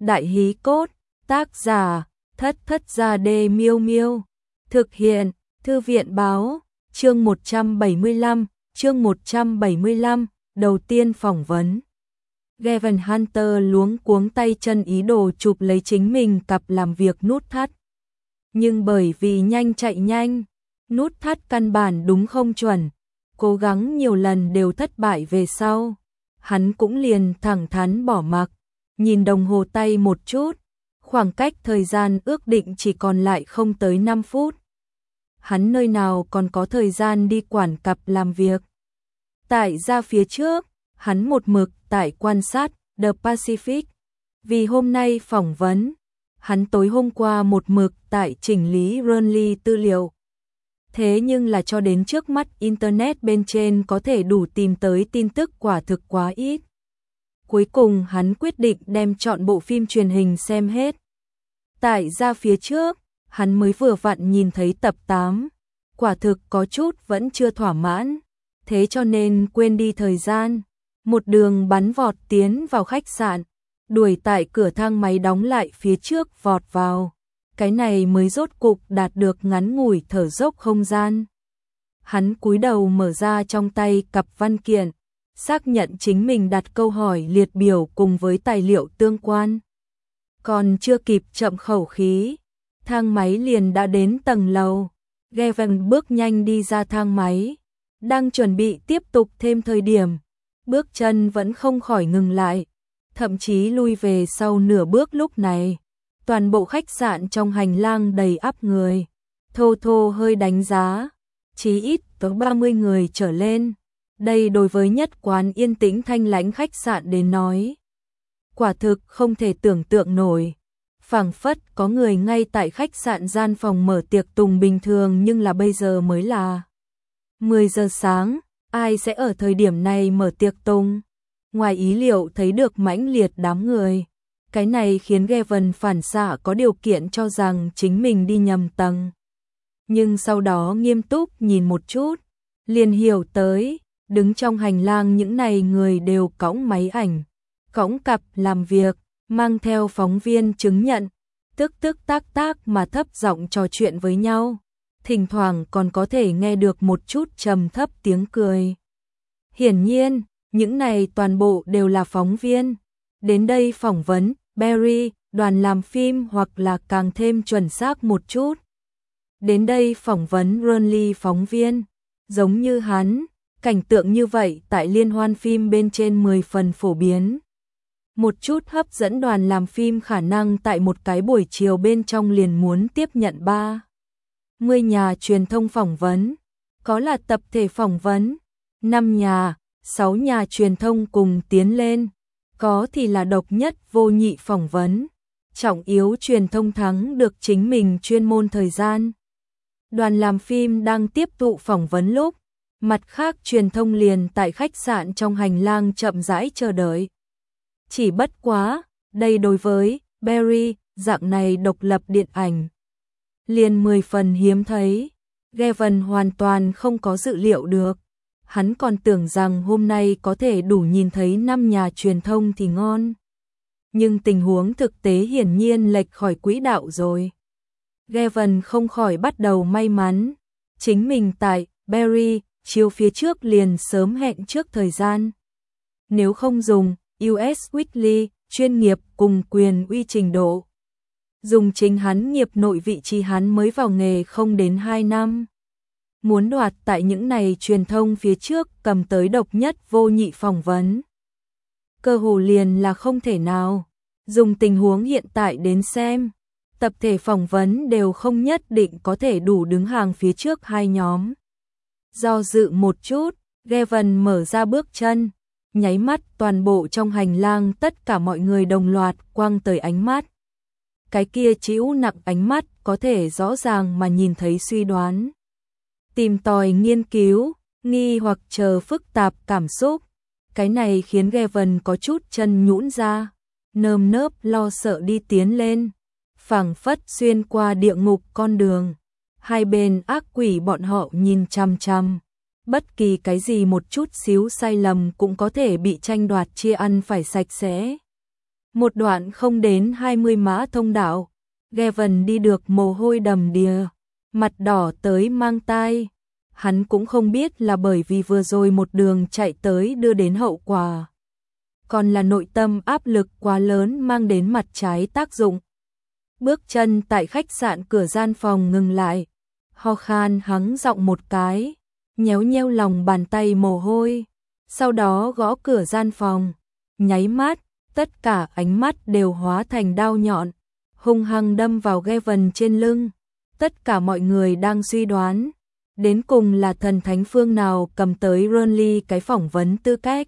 Đại hí cốt, tác giả, Thất Thất Gia Đê Miêu Miêu. Thực hiện, Thư viện báo, chương 175, đầu tiên phỏng vấn. Gavin Hunter luống cuống tay chân ý đồ chụp lấy chính mình cặp làm việc nút thắt. Nhưng bởi vì nhanh chạy nhanh, nút thắt căn bản đúng không chuẩn, cố gắng nhiều lần đều thất bại về sau. Hắn cũng liền thẳng thắn bỏ mặc, nhìn đồng hồ tay một chút, khoảng cách thời gian ước định chỉ còn lại không tới 5 phút. Hắn nơi nào còn có thời gian đi quản cặp làm việc. Tại ra phía trước, hắn một mực tại quan sát The Pacific. Vì hôm nay phỏng vấn, hắn tối hôm qua một mực tại chỉnh lý Runly tư liệu. Thế nhưng là cho đến trước mắt Internet bên trên có thể đủ tìm tới tin tức quả thực quá ít. Cuối cùng hắn quyết định đem chọn bộ phim truyền hình xem hết. Tại ra phía trước, hắn mới vừa vặn nhìn thấy tập 8. Quả thực có chút vẫn chưa thỏa mãn. Thế cho nên quên đi thời gian. Một đường bắn vọt tiến vào khách sạn. Đuổi tại cửa thang máy đóng lại phía trước vọt vào. Cái này mới rốt cục đạt được ngắn ngủi thở dốc không gian. Hắn cúi đầu mở ra trong tay cặp văn kiện, xác nhận chính mình đặt câu hỏi liệt biểu cùng với tài liệu tương quan. Còn chưa kịp chậm khẩu khí, thang máy liền đã đến tầng lầu. Gavin bước nhanh đi ra thang máy, đang chuẩn bị tiếp tục thêm thời điểm, bước chân vẫn không khỏi ngừng lại, thậm chí lui về sau nửa bước. Lúc này, toàn bộ khách sạn trong hành lang đầy ắp người. Thô Thô hơi đánh giá, chí ít có 30 người trở lên. Đây đối với nhất quán yên tĩnh thanh lãnh khách sạn đến nói, quả thực không thể tưởng tượng nổi. Phảng phất có người ngay tại khách sạn gian phòng mở tiệc tùng bình thường, nhưng là bây giờ mới là 10 giờ sáng, ai sẽ ở thời điểm này mở tiệc tùng. Ngoài ý liệu thấy được mãnh liệt đám người. Cái này khiến Gavin phản xạ có điều kiện cho rằng chính mình đi nhầm tầng. Nhưng sau đó nghiêm túc nhìn một chút, liền hiểu tới, đứng trong hành lang những này người đều cõng máy ảnh, cõng cặp làm việc, mang theo phóng viên chứng nhận, tức tác mà thấp giọng trò chuyện với nhau. Thỉnh thoảng còn có thể nghe được một chút trầm thấp tiếng cười. Hiển nhiên, những này toàn bộ đều là phóng viên. Đến đây phỏng vấn Barry, đoàn làm phim, hoặc là càng thêm chuẩn xác một chút, đến đây phỏng vấn Runly phóng viên. Giống như hắn, cảnh tượng như vậy tại liên hoan phim bên trên 10 phần phổ biến. Một chút hấp dẫn đoàn làm phim khả năng tại một cái buổi chiều bên trong liền muốn tiếp nhận 30 nhà truyền thông phỏng vấn, có là tập thể phỏng vấn, 5 nhà, 6 nhà truyền thông cùng tiến lên, có thì là độc nhất vô nhị phỏng vấn. Trọng yếu truyền thông thắng được chính mình chuyên môn thời gian. Đoàn làm phim đang tiếp thụ phỏng vấn lúc, mặt khác truyền thông liền tại khách sạn trong hành lang chậm rãi chờ đợi. Chỉ bất quá, đây đối với Barry, dạng này độc lập điện ảnh liền 10 phần hiếm thấy. Gavin hoàn toàn không có dự liệu được. Hắn còn tưởng rằng hôm nay có thể đủ nhìn thấy 5 nhà truyền thông thì ngon. Nhưng tình huống thực tế hiển nhiên lệch khỏi quỹ đạo rồi. Gavin không khỏi bắt đầu may mắn. Chính mình tại Barry, chiếu phía trước liền sớm hẹn trước thời gian. Nếu không dùng US Weekly, chuyên nghiệp cùng quyền uy trình độ. Dùng chính hắn nghiệp nội vị trí hắn mới vào nghề không đến 2 năm. Muốn đoạt tại những này truyền thông phía trước cầm tới độc nhất vô nhị phỏng vấn, cơ hồ liền là không thể nào. Dùng tình huống hiện tại đến xem, tập thể phỏng vấn đều không nhất định có thể đủ đứng hàng phía trước hai nhóm. Do dự một chút, Gavin mở ra bước chân, nháy mắt toàn bộ trong hành lang tất cả mọi người đồng loạt quăng tới ánh mắt. Cái kia chịu nặng ánh mắt có thể rõ ràng mà nhìn thấy suy đoán, tìm tòi nghiên cứu, nghi hoặc chờ phức tạp cảm xúc. Cái này khiến Gavin có chút chân nhũn ra, nơm nớp lo sợ đi tiến lên, phảng phất xuyên qua địa ngục con đường. Hai bên ác quỷ bọn họ nhìn chằm chằm, bất kỳ cái gì một chút xíu sai lầm cũng có thể bị tranh đoạt chia ăn phải sạch sẽ. Một đoạn không đến 20 mã thông đạo, Gavin đi được mồ hôi đầm đìa, mặt đỏ tới mang tai. Hắn cũng không biết là bởi vì vừa rồi một đường chạy tới đưa đến hậu quả, còn là nội tâm áp lực quá lớn mang đến mặt trái tác dụng. Bước chân tại khách sạn cửa gian phòng ngừng lại, ho khan hắng giọng một cái, nhéo nheo lòng bàn tay mồ hôi, sau đó gõ cửa gian phòng, nháy mắt, tất cả ánh mắt đều hóa thành đao nhọn, hung hăng đâm vào Gavin trên lưng. Tất cả mọi người đang suy đoán, đến cùng là thần thánh phương nào cầm tới Renly cái phỏng vấn tư cách.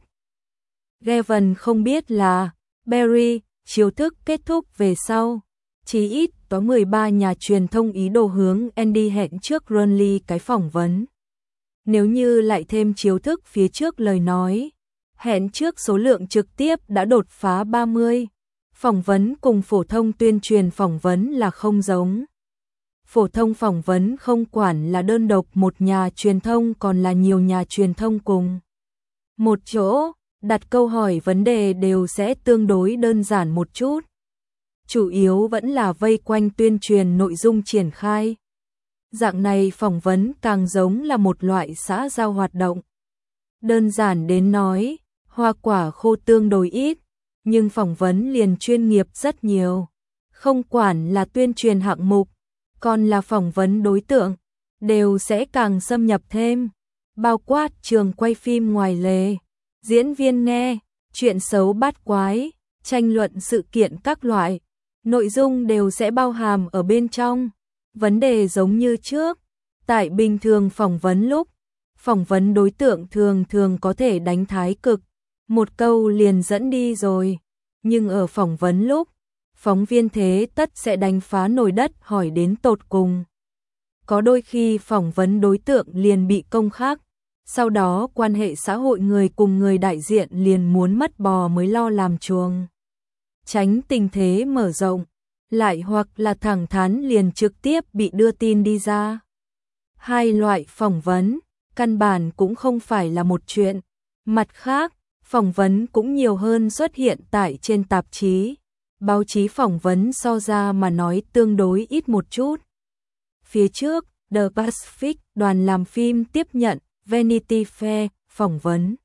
Gavin không biết là Barry, chiêu thức kết thúc về sau, chí ít có 13 nhà truyền thông ý đồ hướng Andy hẹn trước Renly cái phỏng vấn. Nếu như lại thêm chiêu thức phía trước lời nói, hẹn trước số lượng trực tiếp đã đột phá 30. Phỏng vấn cùng phổ thông tuyên truyền phỏng vấn là không giống. Phổ thông phỏng vấn không quản là đơn độc một nhà truyền thông còn là nhiều nhà truyền thông cùng một chỗ, đặt câu hỏi vấn đề đều sẽ tương đối đơn giản một chút. Chủ yếu vẫn là vây quanh tuyên truyền nội dung triển khai. Dạng này phỏng vấn càng giống là một loại xã giao hoạt động. Đơn giản đến nói, hoa quả khô tương đối ít, nhưng phỏng vấn liền chuyên nghiệp rất nhiều. Không quản là tuyên truyền hạng mục, còn là phỏng vấn đối tượng, đều sẽ càng xâm nhập thêm, bao quát trường quay phim ngoài lề, diễn viên nghe, chuyện xấu bát quái, tranh luận sự kiện các loại, nội dung đều sẽ bao hàm ở bên trong. Vấn đề giống như trước, tại bình thường phỏng vấn lúc, phỏng vấn đối tượng thường thường có thể đánh thái cực, một câu liền dẫn đi rồi, nhưng ở phỏng vấn lúc, phóng viên thế tất sẽ đánh phá nồi đất hỏi đến tột cùng. Có đôi khi phỏng vấn đối tượng liền bị công khắc, sau đó quan hệ xã hội người cùng người đại diện liền muốn mất bò mới lo làm chuồng. Tránh tình thế mở rộng, lại hoặc là thẳng thắn liền trực tiếp bị đưa tin đi ra. Hai loại phỏng vấn, căn bản cũng không phải là một chuyện. Mặt khác, phỏng vấn cũng nhiều hơn xuất hiện tại trên tạp chí. Báo chí phỏng vấn so ra mà nói tương đối ít một chút. Phía trước, The Pacific đoàn làm phim tiếp nhận Vanity Fair phỏng vấn.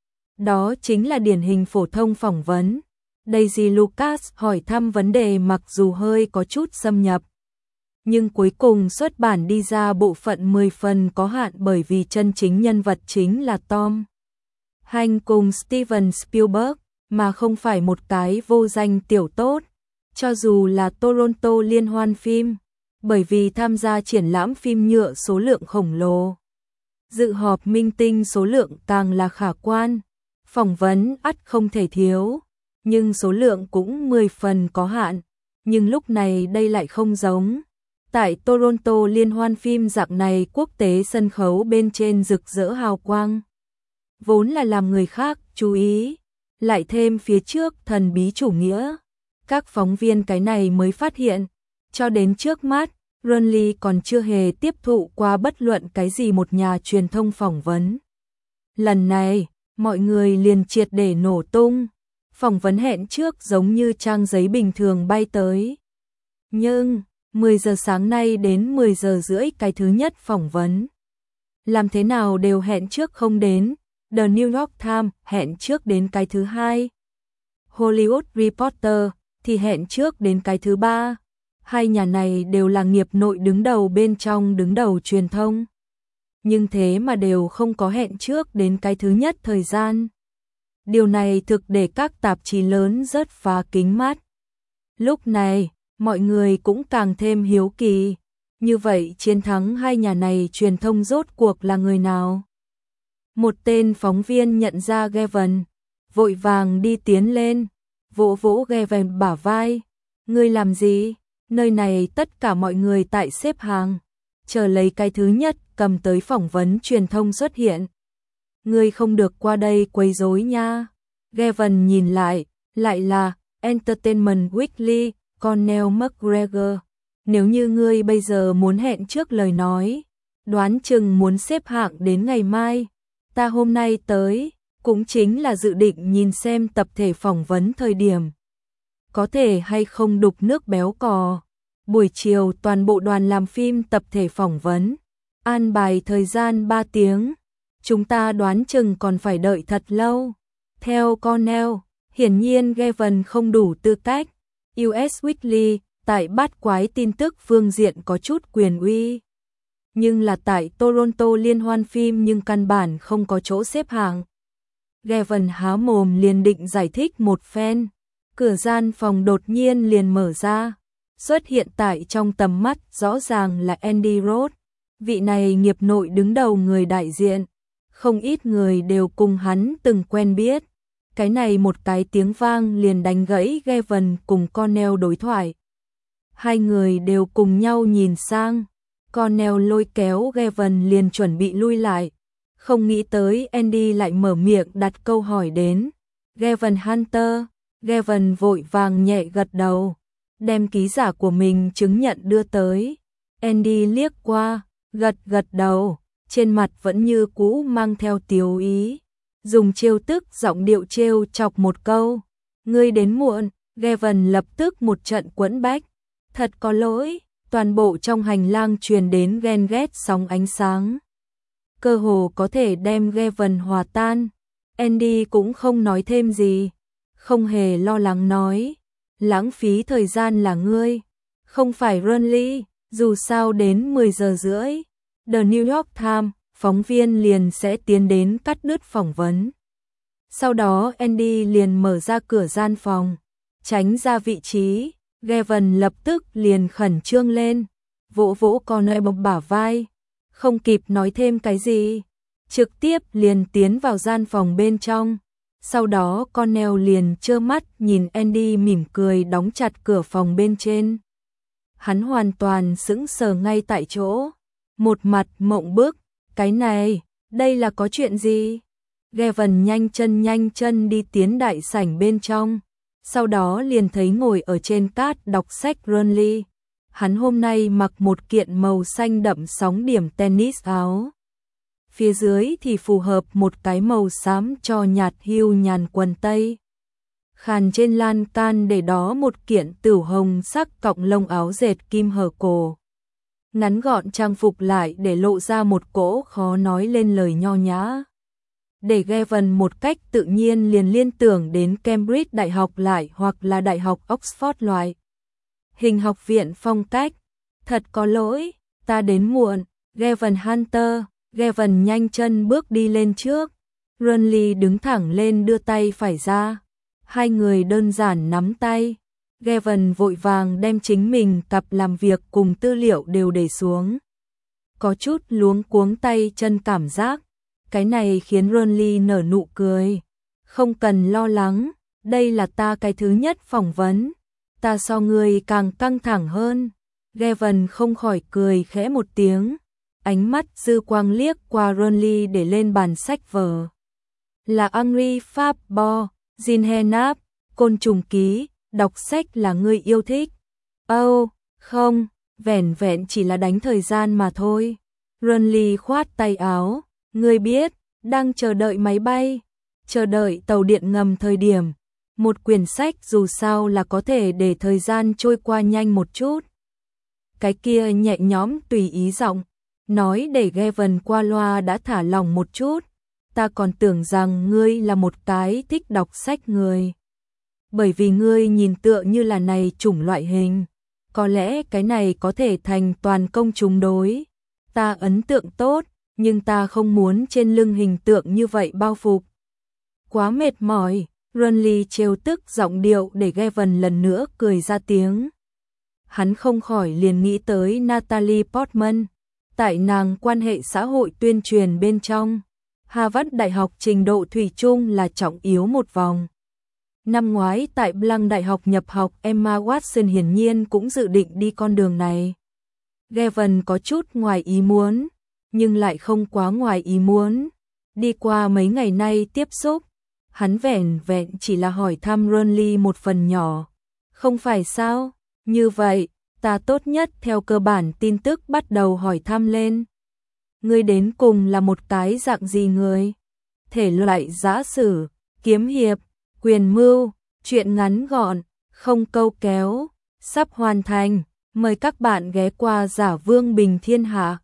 Đó chính là điển hình phổ thông phỏng vấn. Daisy Lucas hỏi thăm vấn đề mặc dù hơi có chút xâm nhập, nhưng cuối cùng xuất bản đi ra bộ phận 10 phần có hạn bởi vì chân chính nhân vật chính là Tom Hanks cùng Steven Spielberg, mà không phải một cái vô danh tiểu tốt. Cho dù là Toronto liên hoan phim, bởi vì tham gia triển lãm phim nhựa số lượng khổng lồ, dự họp minh tinh số lượng càng là khả quan, phỏng vấn ắt không thể thiếu, nhưng số lượng cũng 10 phần có hạn. Nhưng lúc này đây lại không giống. Tại Toronto liên hoan phim dạng này quốc tế sân khấu bên trên rực rỡ hào quang, vốn là làm người khác chú ý, lại thêm phía trước thần bí chủ nghĩa. Các phóng viên cái này mới phát hiện, cho đến trước mắt, Renly còn chưa hề tiếp thụ qua bất luận cái gì một nhà truyền thông phỏng vấn. Lần này, mọi người liền triệt để nổ tung. Phỏng vấn hẹn trước giống như trang giấy bình thường bay tới. Nhưng, 10 giờ sáng nay đến 10 giờ rưỡi cái thứ nhất phỏng vấn. Làm thế nào đều hẹn trước không đến. The New York Times hẹn trước đến cái thứ hai. Hollywood Reporter thì hẹn trước đến cái thứ ba. Hai nhà này đều là nghiệp nội đứng đầu bên trong đứng đầu truyền thông. Nhưng thế mà đều không có hẹn trước đến cái thứ nhất thời gian. Điều này thực để các tạp chí lớn rất phá kính mắt. Lúc này, mọi người cũng càng thêm hiếu kỳ. Như vậy chiến thắng hai nhà này truyền thông rốt cuộc là người nào? Một tên phóng viên nhận ra Gavin, vội vàng đi tiến lên, vỗ vỗ Gavin bả vai. Ngươi làm gì? Nơi này tất cả mọi người tại xếp hàng, chờ lấy cái thứ nhất cầm tới phỏng vấn truyền thông xuất hiện. Ngươi không được qua đây quấy rối nha. Gavin nhìn lại là Entertainment Weekly, Conor McGregor. Nếu như ngươi bây giờ muốn hẹn trước lời nói, đoán chừng muốn xếp hạng đến ngày mai. Ta hôm nay tới, cũng chính là dự định nhìn xem tập thể phỏng vấn thời điểm. có thể hay không đục nước béo cò. Buổi chiều toàn bộ đoàn làm phim tập thể phỏng vấn, an bài thời gian 3 tiếng. Chúng ta đoán chừng còn phải đợi thật lâu. Theo Cornell, hiển nhiên Gavin không đủ tư cách. US Weekly, tại bát quái tin tức phương diện có chút quyền uy. Nhưng là tại Toronto liên hoan phim nhưng căn bản không có chỗ xếp hạng. Gavin há mồm liền định giải thích một phen. Cửa gian phòng đột nhiên liền mở ra. Xuất hiện tại trong tầm mắt rõ ràng là Andy Roth. Vị này nghiệp nội đứng đầu người đại diện. Không ít người đều cùng hắn từng quen biết. Cái này một cái tiếng vang liền đánh gãy Gavin cùng Cornell đối thoại. Hai người đều cùng nhau nhìn sang. Cornell lôi kéo Gavin liền chuẩn bị lui lại. Không nghĩ tới Andy lại mở miệng đặt câu hỏi đến. Gavin Hunter. Gavin vội vàng nhẹ gật đầu. Đem ký giả của mình chứng nhận đưa tới. Andy liếc qua, gật đầu. Trên mặt vẫn như cũ mang theo tiếu ý. Dùng trêu tức giọng điệu trêu chọc một câu. Ngươi đến muộn. Gavin lập tức một trận quẫn bách. Thật có lỗi. Toàn bộ trong hành lang truyền đến ghen ghét sóng ánh sáng. Cơ hồ có thể đem Gavin hòa tan. Andy cũng không nói thêm gì. Không hề lo lắng nói. Lãng phí thời gian là ngươi. Không phải Runley. Dù sao đến 10 giờ rưỡi. The New York Times, phóng viên liền sẽ tiến đến cắt đứt phỏng vấn. Sau đó Andy liền mở ra cửa gian phòng. Tránh ra vị trí. Gavin lập tức liền khẩn trương lên. Vỗ vỗ Cornell bọc bả vai. Không kịp nói thêm cái gì. Trực tiếp liền tiến vào gian phòng bên trong. Sau đó Cornell liền trơ mắt nhìn Andy mỉm cười đóng chặt cửa phòng bên trên. Hắn hoàn toàn sững sờ ngay tại chỗ. Một mặt mộng bức. Cái này, đây là có chuyện gì? Gavin nhanh chân đi tiến đại sảnh bên trong. Sau đó liền thấy ngồi ở trên cát đọc sách Runley. Hắn hôm nay mặc một kiện màu xanh đậm sóng điểm tennis áo. Phía dưới thì phù hợp một cái màu xám cho nhạt hưu nhàn quần tây. Khàn trên lan can để đó một kiện tửu hồng sắc cọng lông áo dệt kim hở cổ. Ngắn gọn trang phục lại để lộ ra một cỗ khó nói lên lời nho nhã. Để Gavin một cách tự nhiên liền liên tưởng đến Cambridge Đại học lại hoặc là Đại học Oxford loại. Hình học viện phong cách. Thật có lỗi, ta đến muộn. Gavin Hunter. Gavin nhanh chân bước đi lên trước. Runley đứng thẳng lên đưa tay phải ra. Hai người đơn giản nắm tay. Gavin vội vàng đem chính mình cặp làm việc cùng tư liệu đều để xuống. Có chút luống cuống tay chân cảm giác. Cái này khiến Runley nở nụ cười. Không cần lo lắng, đây là ta cái thứ nhất phỏng vấn. Ta so ngươi càng căng thẳng hơn. Gavin không khỏi cười khẽ một tiếng. Ánh mắt dư quang liếc qua Runley để lên bàn sách vở. Là Henry Fabo, Jean Henap, Côn trùng ký, đọc sách là ngươi yêu thích. Không, vẻn vẹn chỉ là đánh thời gian mà thôi. Runley khoát tay áo. Ngươi biết, đang chờ đợi máy bay, chờ đợi tàu điện ngầm thời điểm. Một quyển sách dù sao là có thể để thời gian trôi qua nhanh một chút. Cái kia nhẹ nhõm tùy ý giọng, nói để Gavin qua loa đã thả lòng một chút. Ta còn tưởng rằng ngươi là một cái thích đọc sách người. Bởi vì ngươi nhìn tựa như là này chủng loại hình. Có lẽ cái này có thể thành toàn công chúng đối. Ta ấn tượng tốt. Nhưng ta không muốn trên lưng hình tượng như vậy bao phục. Quá mệt mỏi. Runley trêu tức giọng điệu để Gavin lần nữa cười ra tiếng. Hắn không khỏi liền nghĩ tới Natalie Portman. Tại nàng quan hệ xã hội tuyên truyền bên trong, Harvard Đại học trình độ thủy chung là trọng yếu một vòng. Năm ngoái tại Blanc Đại học nhập học, Emma Watson hiển nhiên cũng dự định đi con đường này. Gavin có chút ngoài ý muốn, nhưng lại không quá ngoài ý muốn. Đi qua mấy ngày nay tiếp xúc, hắn vẻn vẹn chỉ là hỏi thăm Runley một phần nhỏ. Không phải sao? Như vậy, ta tốt nhất theo cơ bản tin tức bắt đầu hỏi thăm lên. Ngươi đến cùng là một cái dạng gì người? Thể loại giã sử, kiếm hiệp, quyền mưu, chuyện ngắn gọn, không câu kéo, sắp hoàn thành, mời các bạn ghé qua Giả Vương Bình Thiên Hạ.